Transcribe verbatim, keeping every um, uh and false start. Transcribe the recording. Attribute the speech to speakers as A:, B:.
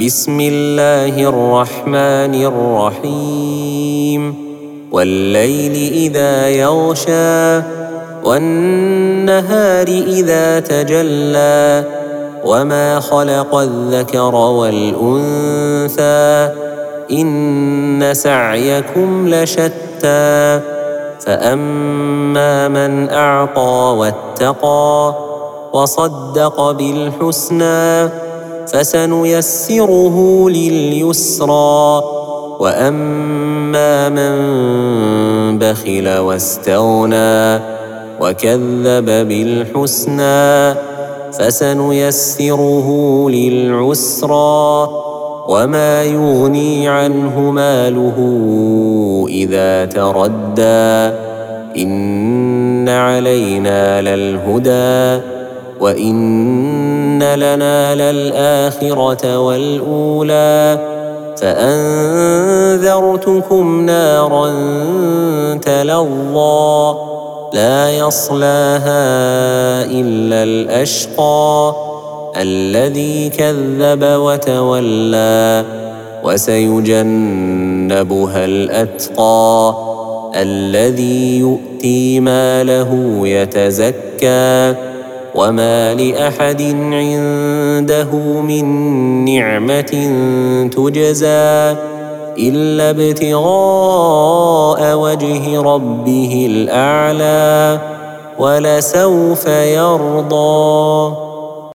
A: بسم الله الرحمن الرحيم والليل إذا يغشى والنهار إذا تجلى وما خلق الذكر والأنثى إن سعيكم لشتى فأما من أعطى واتقى وصدق بالحسنى فسنيسره لليسرى وأما من بخل واستغنى وكذب بالحسنى فسنيسره للعسرى وما يغني عنه ماله إذا تردى إن علينا للهدى وإن لنا للآخرة والأولى فأنذرتكم نارا تلظى لا يصلاها إلا الأشقى الذي كذب وتولى وسيجنبها الأتقى الذي يؤتي ماله يتزكى وما لأحد عنده من نعمة تجزى إلا ابتغاء وجه ربه الأعلى ولسوف يرضى.